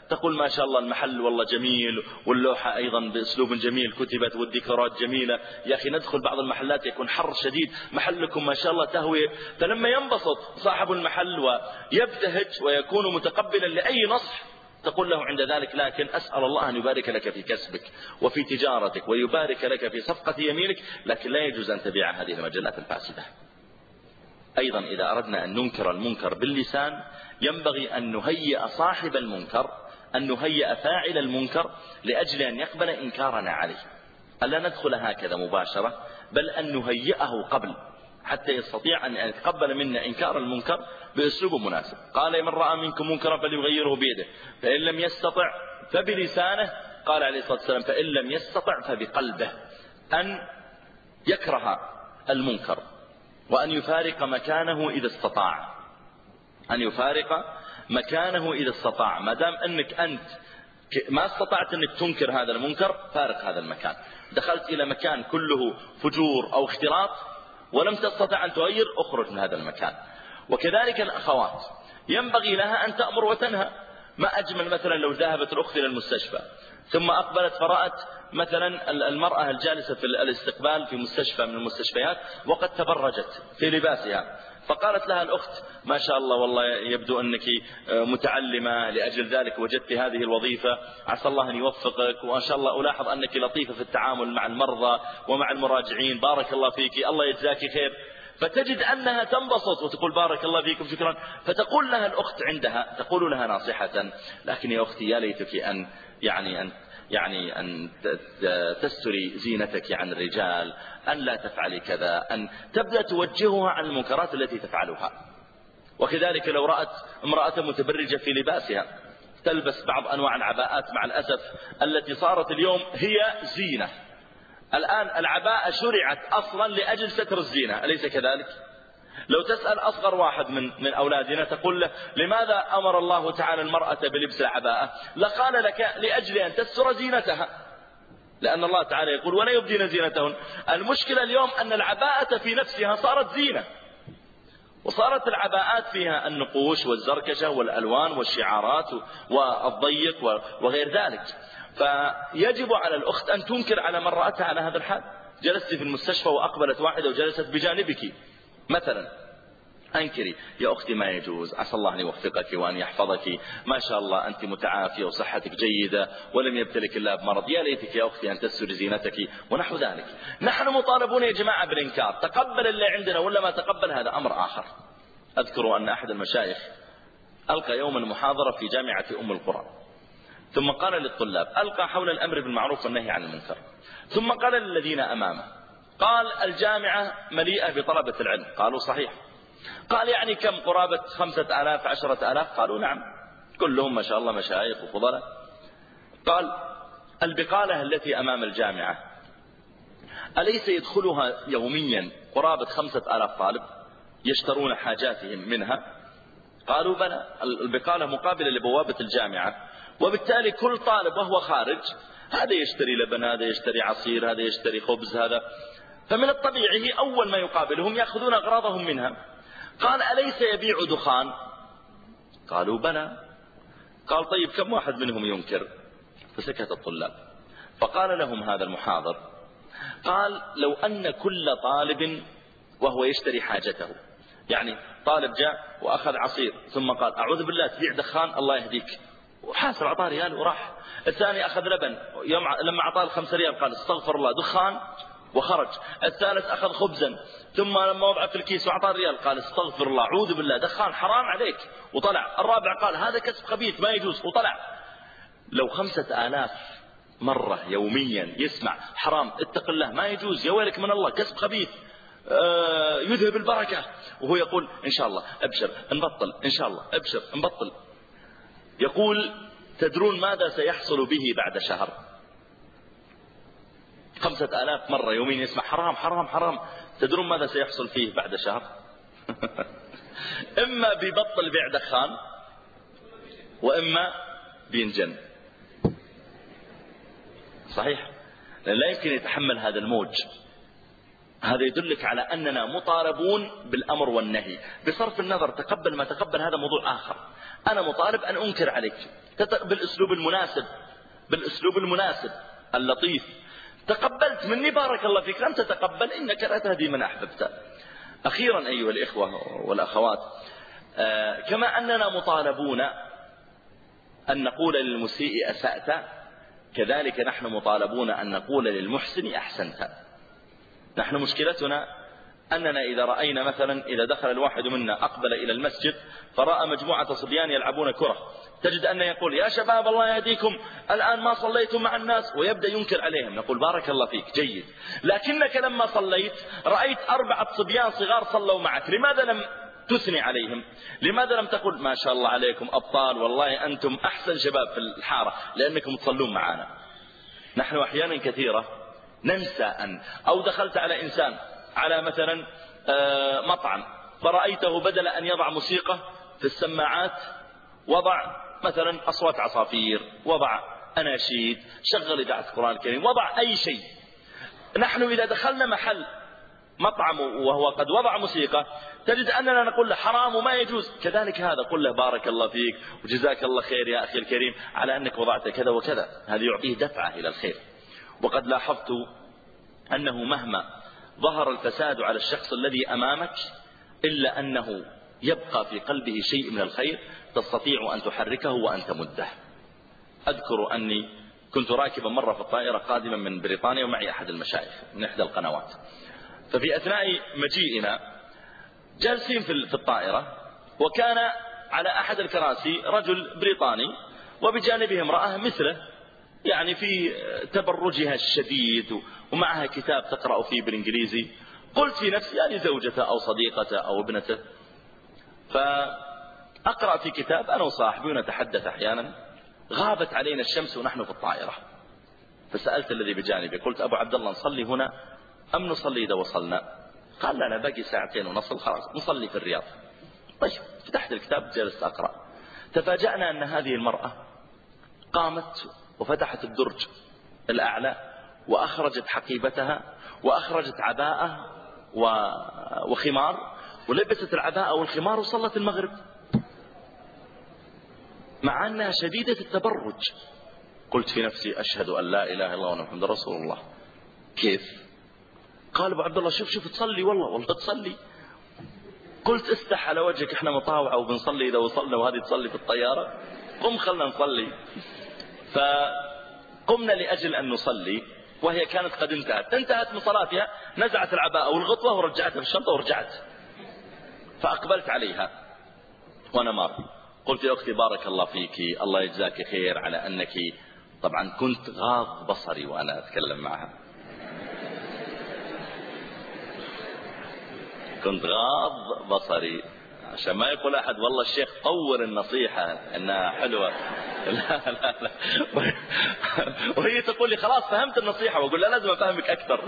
تقول ما شاء الله المحل والله جميل، واللوحة أيضا بأسلوب جميل كتبت، والديكورات جميلة. يا أخي ندخل بعض المحلات يكون حر شديد، محلكم ما شاء الله تهوية. فلما ينبسط صاحب المحل ويبتهج ويكون متقبلا لأي نصح تقول له عند ذلك لكن أسأل الله أن يبارك لك في كسبك وفي تجارتك ويبارك لك في صفقة يمينك، لكن لا يجوز أن تبيع هذه المجلات الفاسدة. أيضا إذا أردنا أن ننكر المنكر باللسان ينبغي أن نهيئ صاحب المنكر، أن نهيئ فاعل المنكر لأجل أن يقبل إنكارنا عليه، ألا ندخل هكذا مباشرة، بل أن نهيئه قبل حتى يستطيع أن يتقبل منا إنكار المنكر بأسلوب مناسب. قال من رأى منكم منكرا فليغيره بيده، فإن لم يستطع فبلسانه، قال عليه الصلاة والسلام فإن لم يستطع فبقلبه، أن يكره المنكر وأن يفارق مكانه إذا استطاع، أن يفارق مكانه إذا استطاع. ما دام أنك أنت ما استطعت أنك تنكر هذا المنكر فارق هذا المكان. دخلت إلى مكان كله فجور أو اختلاط ولم تستطع أن تغير، أخرج من هذا المكان. وكذلك الأخوات ينبغي لها أن تأمر وتنهى. ما أجمل مثلا لو ذهبت الأخت إلى المستشفى ثم أقبلت فرأت مثلا المرأة الجالسة في الاستقبال في مستشفى من المستشفيات وقد تبرجت في لباسها، فقالت لها الأخت ما شاء الله والله يبدو أنك متعلمة، لأجل ذلك وجدت هذه الوظيفة، عسى الله أن يوفقك، وإن شاء الله ألاحظ أنك لطيفة في التعامل مع المرضى ومع المراجعين، بارك الله فيك، الله يجزاك خير. فتجد أنها تنبسط وتقول بارك الله فيكم شكرا. فتقول لها الأخت عندها، تقول لها ناصحة لكن يا أختي يا ليتك أن يعني أن يعني أن تستري زينتك عن الرجال، أن لا تفعلي كذا، أن تبدأ توجهها عن المنكرات التي تفعلها. وكذلك لو رأت امرأة متبرجة في لباسها تلبس بعض أنواع العباءات مع الأسف التي صارت اليوم هي زينة. الآن العباءة شرعت أصلا لأجل ستر الزينة، أليس كذلك؟ لو تسأل أصغر واحد من من أولادنا تقول له لماذا أمر الله تعالى المرأة بلبس العباءة؟ لقال لك لأجل أن تستر زينتها، لأن الله تعالى يقول ولا يبدين زينتهن. المشكلة اليوم أن العباءة في نفسها صارت زينة، وصارت العباءات فيها النقوش والزركشة والألوان والشعارات والضيق وغير ذلك. فيجب على الأخت أن تنكر على من رأتها على هذا الحال. جلست في المستشفى وأقبلت واحدة وجلست بجانبك مثلا، أنكري يا أختي ما يجوز، عسى الله أن يوفقك وأن يحفظك، ما شاء الله أنت متعافية وصحتك جيدة ولم يبتلك الله بمرض، يا ليتك يا أختي أن تستر زينتك ونحو ذلك. نحن مطالبون يا جماعة بالإنكار، تقبل اللي عندنا ولا ما تقبل هذا أمر آخر. أذكر أن أحد المشايخ ألقى يوما محاضرة في جامعة أم القرى، ثم قال للطلاب ألقى حول الأمر بالمعروف والنهي عن المنكر، ثم قال للذين أمامه قال الجامعة مليئة بطلبة العلم، قالوا صحيح. قال يعني كم؟ قرابة خمسة آلاف عشرة آلاف؟ قالوا نعم، كلهم ما شاء الله مشايخ وفضلاء. قال البقالة التي أمام الجامعة أليس يدخلها يوميا قرابة خمسة آلاف طالب يشترون حاجاتهم منها؟ قالوا بلى، البقالة مقابلة لبوابة الجامعة، وبالتالي كل طالب وهو خارج هذا يشتري لبن، هذا يشتري عصير، هذا يشتري خبز، هذا، فمن الطبيعي أول ما يقابلهم يأخذون أغراضهم منها. قال أليس يبيع دخان؟ قالوا بلى. قال طيب كم واحد منهم ينكر؟ فسكت الطلاب. فقال لهم هذا المحاضر قال لو أن كل طالب وهو يشتري حاجته، يعني طالب جاء وأخذ عصير ثم قال أعوذ بالله تبيع دخان الله يهديك، وحاسب أعطاه ريال وراح. الثاني أخذ لبن، يوم لما أعطاه الخمس ريال قال استغفر الله دخان وخرج. الثالث أخذ خبزا ثم لما وضع في الكيس وأعطاه ريال قال استغفر الله أعوذ بالله دخان حرام عليك وطلع. الرابع قال هذا كسب خبيث ما يجوز وطلع. لو خمسة آلاف مرة يوميا يسمع حرام اتق الله ما يجوز يا ويلك من الله كسب خبيث آه يذهب البركة، وهو يقول إن شاء الله أبشر نبطل، إن شاء الله أبشر نبطل، يقول تدرون ماذا سيحصل به بعد شهر؟ خمسة آلاف مرة يومين يسمع حرام حرام حرام، تدرون ماذا سيحصل فيه بعد شهر؟ إما بيبطل بيع دخان وإما بينجن. صحيح، لأن لا يمكن يتحمل هذا الموج. هذا يدلك على أننا مطالبون بالأمر والنهي بصرف النظر تقبل ما تقبل، هذا موضوع آخر. أنا مطالب أن أنكر عليك بالأسلوب المناسب، بالأسلوب المناسب اللطيف. تقبلت مني بارك الله فيك، لم تتقبل إنك لا تهدي من أحببت. أخيرا أيها الإخوة والأخوات، آه كما أننا مطالبون أن نقول للمسيء أسأت، كذلك نحن مطالبون أن نقول للمحسن أحسنت. نحن مشكلتنا أننا إذا رأينا مثلا إذا دخل الواحد منا أقبل إلى المسجد فرأى مجموعة صبيان يلعبون كرة، تجد أن يقول يا شباب الله يهديكم الآن ما صليتم مع الناس، ويبدأ ينكر عليهم. نقول بارك الله فيك جيد، لكنك لما صليت رأيت أربعة صبيان صغار صلوا معك، لماذا لم تثني عليهم؟ لماذا لم تقول ما شاء الله عليكم أبطال، والله أنتم أحسن شباب في الحارة لأنكم تصلون معنا؟ نحن أحيانا كثيرة ننسى أن أو دخلت على إنسان على مثلا مطعم فرأيته بدل أن يضع موسيقى في السماعات وضع مثلا أصوات عصافير، وضع أناشيد، شغل إذاعة القرآن الكريم، وضع أي شيء. نحن إذا دخلنا محل مطعم وهو قد وضع موسيقى تجد أننا نقول له حرام وما يجوز، كذلك هذا قل له بارك الله فيك وجزاك الله خير يا أخي الكريم على أنك وضعت كذا وكذا، هذا يعطيه دفعة إلى الخير. وقد لاحظت أنه مهما ظهر الفساد على الشخص الذي أمامك إلا أنه يبقى في قلبه شيء من الخير تستطيع أن تحركه وأن تمده. أذكر أني كنت راكبا مرة في الطائرة قادما من بريطانيا ومعي أحد المشايخ من إحدى القنوات، ففي أثناء مجيئنا جالسين في الطائرة وكان على أحد الكراسي رجل بريطاني وبجانبه امرأة مثله، يعني في تبرجها الشديد ومعها كتاب تقرأ فيه بالإنجليزي. قلت في نفسي يعني زوجته أو صديقته أو ابنته، فأقرأ في كتاب أنا وصاحبي ونتحدث أحيانا، غابت علينا الشمس ونحن في الطائرة، فسألت الذي بجانبي قلت أبو عبد الله نصلي هنا أم نصلي إذا وصلنا؟ قال لنا باقي ساعتين ونصل خلاص نصلي في الرياض. طيب فتحت الكتاب جلست أقرأ، تفاجأنا أن هذه المرأة قامت وفتحت الدرج الأعلى وأخرجت حقيبتها وأخرجت عباءة وخمار ولبست العباءة والخمار وصلت المغرب، مع أنها شديدة التبرج. قلت في نفسي أشهد أن لا إله إلا الله وأن محمد رسول الله. كيف؟ قال أبو عبد الله شوف شوف تصلي، والله والله تصلي. قلت استح على وجهك، احنا مطاوعة وبنصلي إذا وصلنا وهذه تصلي في الطيارة، قم خلنا نصلي. فقمنا لأجل أن نصلي وهي كانت قد انتهت انتهت من صلاتها، نزعت العباءة والغطوة ورجعتها في الشنطة ورجعت. فأقبلت عليها وأنا مار، قلت يا أختي بارك الله فيك الله يجزاك خير على أنك، طبعا كنت غاض بصري وأنا أتكلم معها، كنت غاض بصري عشان ما يقول أحد والله الشيخ طور النصيحة أنها حلوة. لا لا لا وهي تقول لي خلاص فهمت النصيحة، وأقول لا لازم أفهمك أكثر.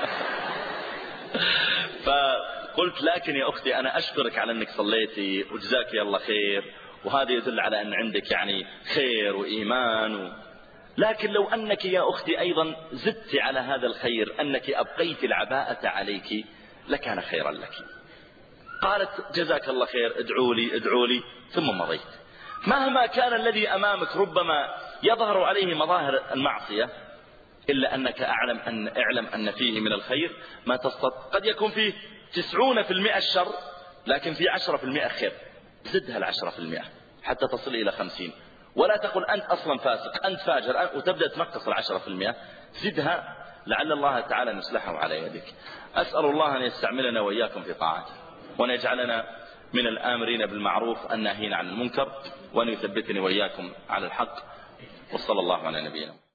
فقلت لكن يا أختي أنا أشكرك على أنك صليتي وجزاك الله خير، وهذا يدل على أن عندك يعني خير وإيمان و... لكن لو أنك يا أختي أيضا زدت على هذا الخير أنك أبقيت العباءة عليك لكان خيرا لك. قالت جزاك الله خير ادعوا لي ادعوا لي، ثم مضيت. مهما كان الذي أمامك ربما يظهر عليه مظاهر المعصية إلا أنك أعلم أن اعلم أن فيه من الخير ما تستطيع. قد يكون فيه تسعون في المئة الشر لكن فيه عشرة في المئة خير، زدها العشرة في المئة حتى تصل إلى خمسين، ولا تقل أنت أصلا فاسق أنت فاجر وتبدأ تنقص العشرة في المئة، زدها لعل الله تعالى نصلحه على يدك. أسأل الله أن يستعملنا وإياكم في طاعته، وأن يجعلنا من الآمرين بالمعروف الناهين عن المنكر، وأن يثبتني وإياكم على الحق. وصلى الله على نبينا.